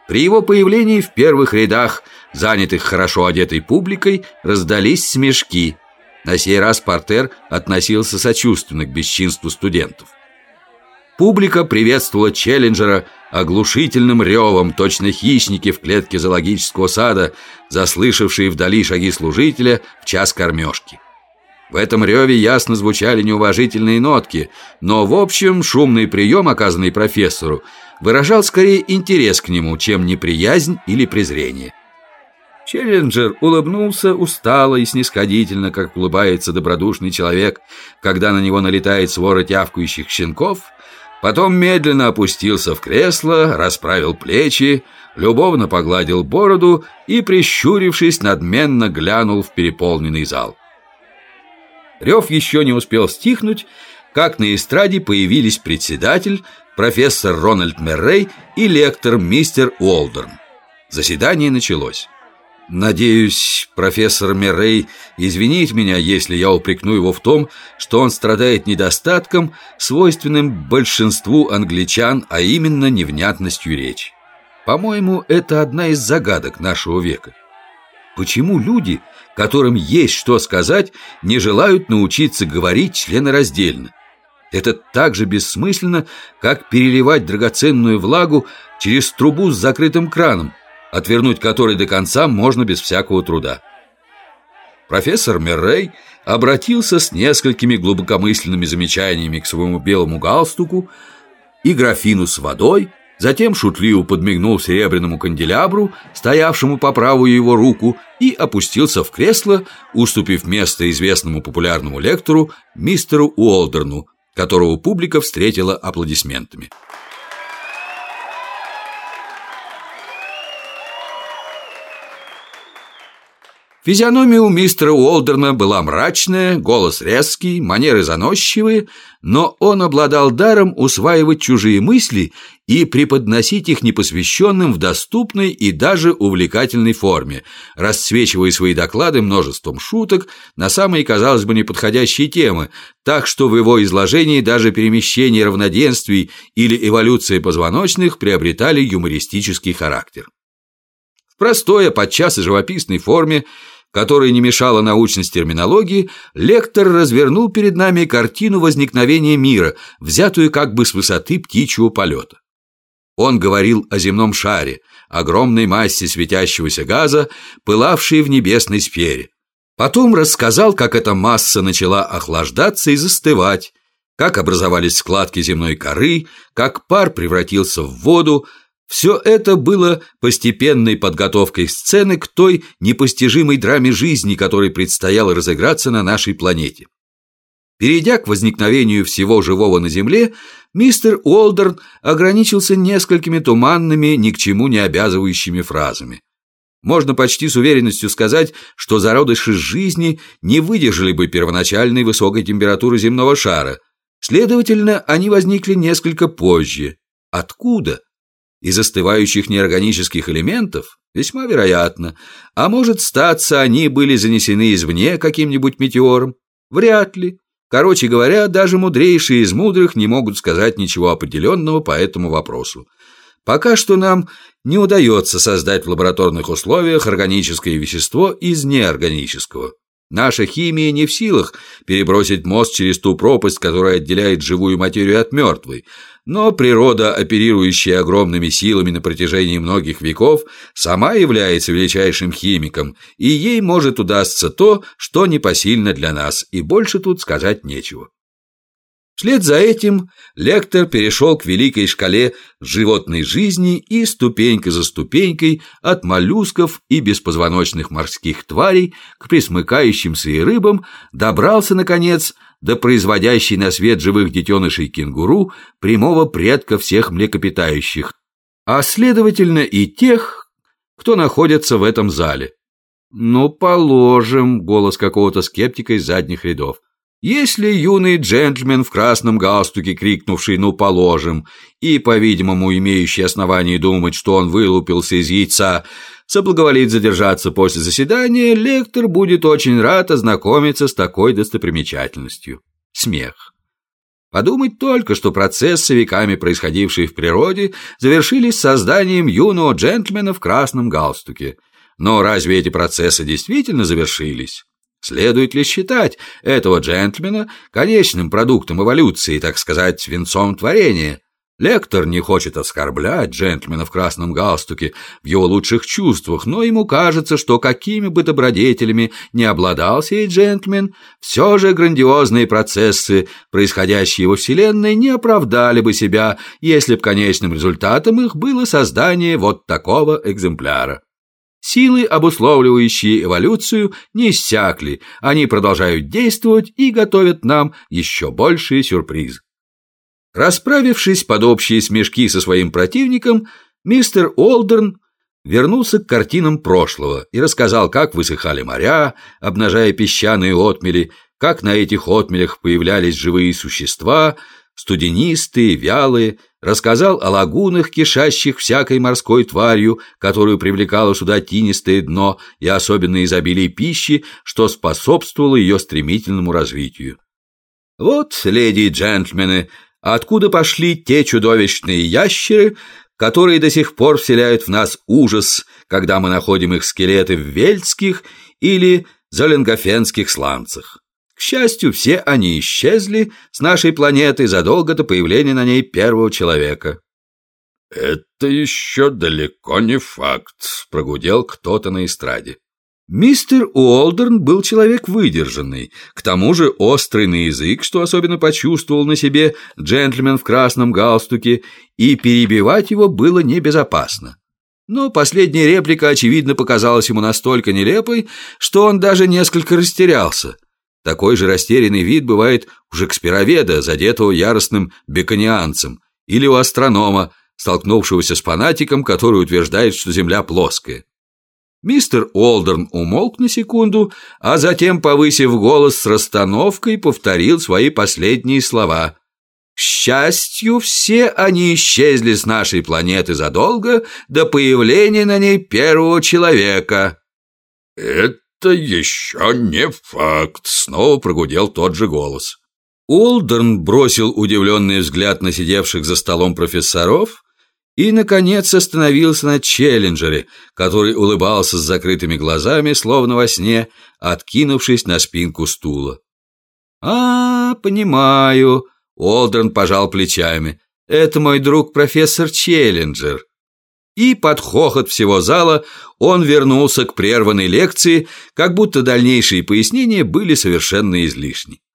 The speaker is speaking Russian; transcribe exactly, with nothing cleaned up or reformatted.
При его появлении в первых рядах, занятых хорошо одетой публикой, раздались смешки. На сей раз портер относился сочувственно к бесчинству студентов. Публика приветствовала Челленджера оглушительным ревом, точно хищники в клетке зоологического сада, заслышавшие вдали шаги служителя в час кормежки. В этом реве ясно звучали неуважительные нотки, но, в общем, шумный прием, оказанный профессору, выражал скорее интерес к нему, чем неприязнь или презрение. Челленджер улыбнулся устало и снисходительно, как улыбается добродушный человек, когда на него налетает свора тявкающих щенков. Потом медленно опустился в кресло, расправил плечи, любовно погладил бороду и, прищурившись, надменно глянул в переполненный зал. Рев еще не успел стихнуть, как на эстраде появились председатель, профессор Рональд Меррей и лектор мистер Уолдерн. Заседание началось. Надеюсь, профессор Меррей извинит меня, если я упрекну его в том, что он страдает недостатком, свойственным большинству англичан, а именно невнятностью речи. По-моему, это одна из загадок нашего века. Почему люди, которым есть что сказать, не желают научиться говорить членораздельно? Это так же бессмысленно, как переливать драгоценную влагу через трубу с закрытым краном, отвернуть который до конца можно без всякого труда. Профессор Меррей обратился с несколькими глубокомысленными замечаниями к своему белому галстуку и графину с водой, затем шутливо подмигнул серебряному канделябру, стоявшему по правую его руку, и опустился в кресло, уступив место известному популярному лектору мистеру Уолдерну, которого публика встретила аплодисментами. Физиономия у мистера Уолдерна была мрачная, голос резкий, манеры заносчивые, но он обладал даром усваивать чужие мысли и преподносить их непосвященным в доступной и даже увлекательной форме, расцвечивая свои доклады множеством шуток на самые, казалось бы, неподходящие темы, так что в его изложении даже перемещение равноденствий или эволюция позвоночных приобретали юмористический характер. В простой, а подчас и живописной форме, которая не мешала научности терминологии, лектор развернул перед нами картину возникновения мира, взятую как бы с высоты птичьего полета. Он говорил о земном шаре, огромной массе светящегося газа, пылавшей в небесной сфере. Потом рассказал, как эта масса начала охлаждаться и застывать, как образовались складки земной коры, как пар превратился в воду. Все это было постепенной подготовкой сцены к той непостижимой драме жизни, которой предстояло разыграться на нашей планете. Перейдя к возникновению всего живого на Земле, мистер Уолдерн ограничился несколькими туманными, ни к чему не обязывающими фразами. Можно почти с уверенностью сказать, что зародыши жизни не выдержали бы первоначальной высокой температуры земного шара. Следовательно, они возникли несколько позже. Откуда? Из остывающих неорганических элементов? Весьма вероятно. А может, статься, они были занесены извне каким-нибудь метеором? Вряд ли. Короче говоря, даже мудрейшие из мудрых не могут сказать ничего определенного по этому вопросу. Пока что нам не удается создать в лабораторных условиях органическое вещество из неорганического. Наша химия не в силах перебросить мост через ту пропасть, которая отделяет живую материю от мертвой. Но природа, оперирующая огромными силами на протяжении многих веков, сама является величайшим химиком, и ей может удастся то, что непосильно для нас, и больше тут сказать нечего. Вслед за этим лектор перешел к великой шкале животной жизни и ступенька за ступенькой от моллюсков и беспозвоночных морских тварей к пресмыкающимся и рыбам добрался, наконец, до производящей на свет живых детенышей кенгуру, прямого предка всех млекопитающих, а следовательно и тех, кто находится в этом зале. «Ну, положим», — голос какого-то скептика из задних рядов. Если юный джентльмен в красном галстуке, крикнувший «ну, положим», и, по-видимому, имеющий основание думать, что он вылупился из яйца, соблаговолит задержаться после заседания, лектор будет очень рад ознакомиться с такой достопримечательностью. Смех. Подумать только, что процессы, веками происходившие в природе, завершились созданием юного джентльмена в красном галстуке. Но разве эти процессы действительно завершились? Следует ли считать этого джентльмена конечным продуктом эволюции, так сказать, венцом творения? Лектор не хочет оскорблять джентльмена в красном галстуке в его лучших чувствах, но ему кажется, что какими бы добродетелями не обладал сей джентльмен, все же грандиозные процессы, происходящие во Вселенной, не оправдали бы себя, если б конечным результатом их было создание вот такого экземпляра. Силы, обусловливающие эволюцию, не иссякли, они продолжают действовать и готовят нам еще большие сюрпризы. Расправившись под общие смешки со своим противником, мистер Уолдерн вернулся к картинам прошлого и рассказал, как высыхали моря, обнажая песчаные отмели, как на этих отмелях появлялись живые существа, студенистые, вялые, рассказал о лагунах, кишащих всякой морской тварью, которую привлекало сюда тинистое дно и особенно изобилие пищи, что способствовало ее стремительному развитию. Вот, леди и джентльмены, откуда пошли те чудовищные ящеры, которые до сих пор вселяют в нас ужас, когда мы находим их скелеты в вельдских или золенгофенских сланцах. К счастью, все они исчезли с нашей планеты задолго до появления на ней первого человека. «Это еще далеко не факт», — прогудел кто-то на эстраде. Мистер Уолдерн был человек выдержанный, к тому же острый на язык, что особенно почувствовал на себе джентльмен в красном галстуке, и перебивать его было небезопасно. Но последняя реплика, очевидно, показалась ему настолько нелепой, что он даже несколько растерялся. Такой же растерянный вид бывает у шекспироведа, задетого яростным беконианцем, или у астронома, столкнувшегося с фанатиком, который утверждает, что Земля плоская. Мистер Уолдерн умолк на секунду, а затем, повысив голос с расстановкой, повторил свои последние слова. «К счастью, все они исчезли с нашей планеты задолго до появления на ней первого человека». «Это еще не факт», — снова прогудел тот же голос. Уолдерн бросил удивленный взгляд на сидевших за столом профессоров и, наконец, остановился на Челленджере, который улыбался с закрытыми глазами, словно во сне, откинувшись на спинку стула. «А, понимаю», — Уолдерн пожал плечами, — «это мой друг профессор Челленджер». И под хохот всего зала он вернулся к прерванной лекции, как будто дальнейшие пояснения были совершенно излишни.